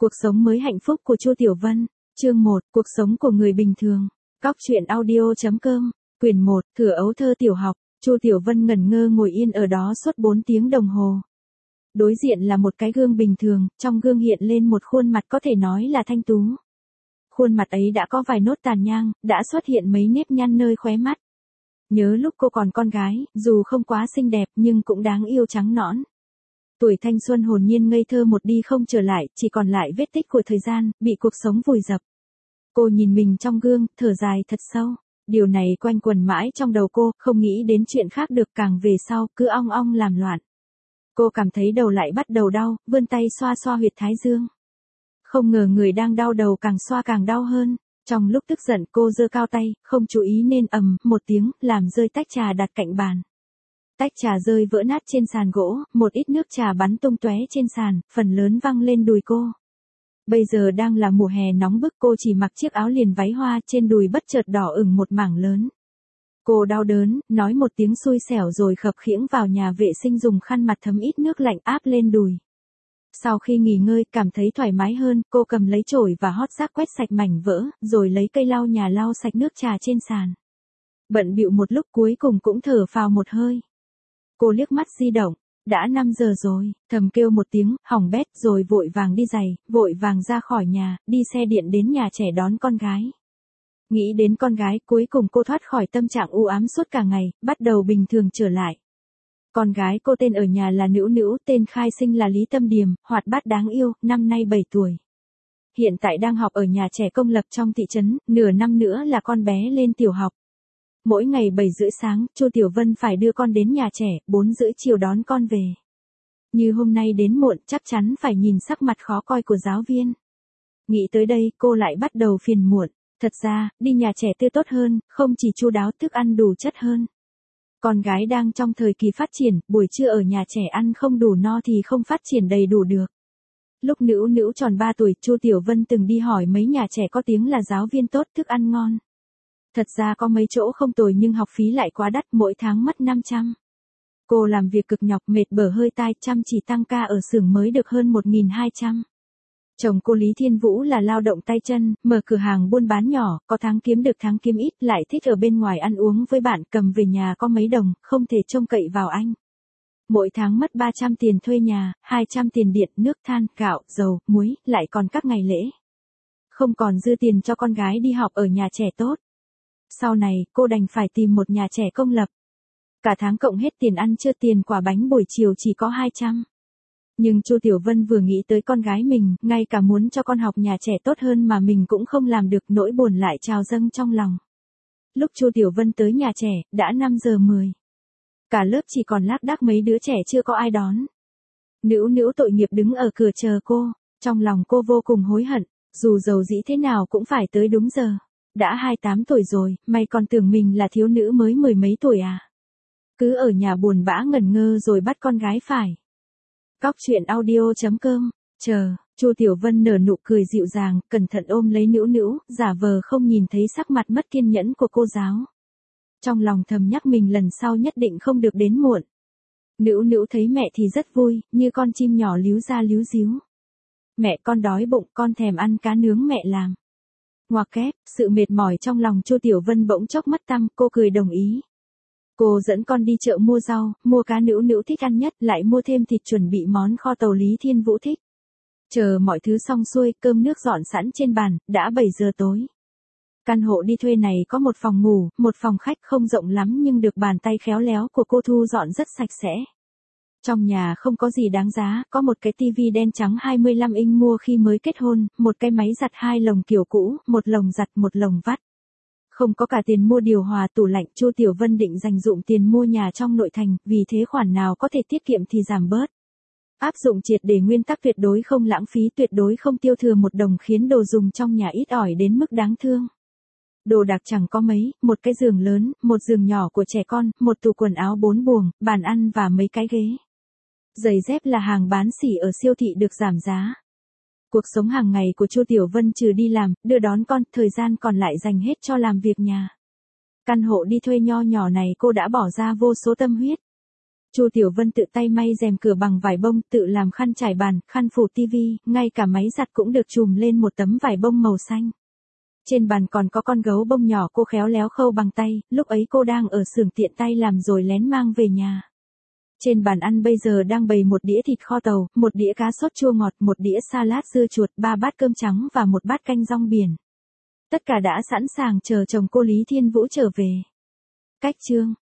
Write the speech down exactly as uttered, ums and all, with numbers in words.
Cuộc sống mới hạnh phúc của Chu Tiểu Vân. Chương một, cuộc sống của người bình thường. Cóc truyện audio chấm com. Quyển một, Thừa ấu thơ tiểu học. Chu Tiểu Vân ngẩn ngơ ngồi yên ở đó suốt bốn tiếng đồng hồ. Đối diện là một cái gương bình thường, trong gương hiện lên một khuôn mặt có thể nói là thanh tú. Khuôn mặt ấy đã có vài nốt tàn nhang, đã xuất hiện mấy nếp nhăn nơi khóe mắt. Nhớ lúc cô còn con gái, dù không quá xinh đẹp nhưng cũng đáng yêu trắng nõn. Tuổi thanh xuân hồn nhiên ngây thơ một đi không trở lại, chỉ còn lại vết tích của thời gian, bị cuộc sống vùi dập. Cô nhìn mình trong gương, thở dài thật sâu. Điều này quanh quẩn mãi trong đầu cô, không nghĩ đến chuyện khác được, càng về sau, cứ ong ong làm loạn. Cô cảm thấy đầu lại bắt đầu đau, vươn tay xoa xoa huyệt thái dương. Không ngờ người đang đau đầu càng xoa càng đau hơn. Trong lúc tức giận cô giơ cao tay, không chú ý nên ầm một tiếng, làm rơi tách trà đặt cạnh bàn. Tách trà rơi vỡ nát trên sàn gỗ, một ít nước trà bắn tung tóe trên sàn, phần lớn văng lên đùi cô. Bây giờ đang là mùa hè nóng bức, cô chỉ mặc chiếc áo liền váy hoa, trên đùi bất chợt đỏ ửng một mảng lớn. Cô đau đớn, nói một tiếng xui xẻo rồi khập khiễng vào nhà vệ sinh dùng khăn mặt thấm ít nước lạnh áp lên đùi. Sau khi nghỉ ngơi, cảm thấy thoải mái hơn, cô cầm lấy chổi và hót rác quét sạch mảnh vỡ, rồi lấy cây lau nhà lau sạch nước trà trên sàn. Bận bịu một lúc cuối cùng cũng thở phào một hơi. Cô liếc mắt di động, đã năm giờ rồi, thầm kêu một tiếng, hỏng bét, rồi vội vàng đi giày, vội vàng ra khỏi nhà, đi xe điện đến nhà trẻ đón con gái. Nghĩ đến con gái, cuối cùng cô thoát khỏi tâm trạng u ám suốt cả ngày, bắt đầu bình thường trở lại. Con gái cô tên ở nhà là Nữu Nữu, tên khai sinh là Lý Tâm Điềm, hoạt bát đáng yêu, năm nay bảy tuổi. Hiện tại đang học ở nhà trẻ công lập trong thị trấn, nửa năm nữa là con bé lên tiểu học. Mỗi ngày bảy rưỡi sáng, Chu Tiểu Vân phải đưa con đến nhà trẻ, bốn rưỡi chiều đón con về. Như hôm nay đến muộn, chắc chắn phải nhìn sắc mặt khó coi của giáo viên. Nghĩ tới đây, cô lại bắt đầu phiền muộn. Thật ra, đi nhà trẻ tươi tốt hơn, không chỉ chu đáo, thức ăn đủ chất hơn. Con gái đang trong thời kỳ phát triển, buổi trưa ở nhà trẻ ăn không đủ no thì không phát triển đầy đủ được. Lúc Nữu Nữu tròn ba tuổi, Chu Tiểu Vân từng đi hỏi mấy nhà trẻ có tiếng là giáo viên tốt, thức ăn ngon. Thật ra có mấy chỗ không tồi nhưng học phí lại quá đắt, mỗi tháng mất năm trăm. Cô làm việc cực nhọc mệt bở hơi tai, chăm chỉ tăng ca ở xưởng mới được hơn một nghìn hai trăm. Chồng cô Lý Thiên Vũ là lao động tay chân, mở cửa hàng buôn bán nhỏ, có tháng kiếm được tháng kiếm ít, lại thích ở bên ngoài ăn uống với bạn, cầm về nhà có mấy đồng, không thể trông cậy vào anh. Mỗi tháng mất ba trăm tiền thuê nhà, hai trăm tiền điện, nước than, gạo, dầu, muối, lại còn các ngày lễ. Không còn dư tiền cho con gái đi học ở nhà trẻ tốt. Sau này, cô đành phải tìm một nhà trẻ công lập. Cả tháng cộng hết tiền ăn trưa tiền quả bánh buổi chiều chỉ có hai trăm. Nhưng Chu Tiểu Vân vừa nghĩ tới con gái mình, ngay cả muốn cho con học nhà trẻ tốt hơn mà mình cũng không làm được, nỗi buồn lại trào dâng trong lòng. Lúc Chu Tiểu Vân tới nhà trẻ, đã năm giờ mười. Cả lớp chỉ còn lác đác mấy đứa trẻ chưa có ai đón. Nữu Nữu tội nghiệp đứng ở cửa chờ cô, trong lòng cô vô cùng hối hận, dù giàu dĩ thế nào cũng phải tới đúng giờ. Đã hai mươi tám tuổi rồi, mày còn tưởng mình là thiếu nữ mới mười mấy tuổi à? Cứ ở nhà buồn bã ngẩn ngơ rồi bắt con gái phải. Cóc truyện audio chấm com. Chờ, Chu Tiểu Vân nở nụ cười dịu dàng, cẩn thận ôm lấy Nữu Nữu, giả vờ không nhìn thấy sắc mặt mất kiên nhẫn của cô giáo. Trong lòng thầm nhắc mình lần sau nhất định không được đến muộn. Nữu Nữu thấy mẹ thì rất vui, như con chim nhỏ líu ra líu díu. Mẹ, con đói bụng, con thèm ăn cá nướng mẹ làm. Ngoặc kép, sự mệt mỏi trong lòng Chu Tiểu Vân bỗng chốc mất tăm, cô cười đồng ý. Cô dẫn con đi chợ mua rau, mua cá Nữu Nữu thích ăn nhất, lại mua thêm thịt chuẩn bị món kho tàu Lý Thiên Vũ thích. Chờ mọi thứ xong xuôi, cơm nước dọn sẵn trên bàn, đã bảy giờ tối. Căn hộ đi thuê này có một phòng ngủ, một phòng khách, không rộng lắm nhưng được bàn tay khéo léo của cô thu dọn rất sạch sẽ. Trong nhà không có gì đáng giá, có một cái tivi đen trắng hai mươi lăm inch mua khi mới kết hôn, một cái máy giặt hai lồng kiểu cũ, một lồng giặt một lồng vắt. Không có cả tiền mua điều hòa tủ lạnh, Chu Tiểu Vân định dành dụm tiền mua nhà trong nội thành, vì thế khoản nào có thể tiết kiệm thì giảm bớt. Áp dụng triệt để nguyên tắc tuyệt đối không lãng phí, tuyệt đối không tiêu thừa một đồng, khiến đồ dùng trong nhà ít ỏi đến mức đáng thương. Đồ đạc chẳng có mấy, một cái giường lớn, một giường nhỏ của trẻ con, một tủ quần áo bốn buồng, bàn ăn và mấy cái ghế. Giày dép là hàng bán sỉ ở siêu thị được giảm giá. Cuộc sống hàng ngày của Chu Tiểu Vân trừ đi làm, đưa đón con, thời gian còn lại dành hết cho làm việc nhà. Căn hộ đi thuê nho nhỏ này cô đã bỏ ra vô số tâm huyết. Chu Tiểu Vân tự tay may rèm cửa bằng vải bông, tự làm khăn trải bàn, khăn phủ tivi, ngay cả máy giặt cũng được trùm lên một tấm vải bông màu xanh. Trên bàn còn có con gấu bông nhỏ cô khéo léo khâu bằng tay, lúc ấy cô đang ở xưởng tiện tay làm rồi lén mang về nhà. Trên bàn ăn bây giờ đang bày một đĩa thịt kho tàu, một đĩa cá sốt chua ngọt, một đĩa salad dưa chuột, ba bát cơm trắng và một bát canh rong biển. Tất cả đã sẵn sàng chờ chồng cô Lý Thiên Vũ trở về. Cách chương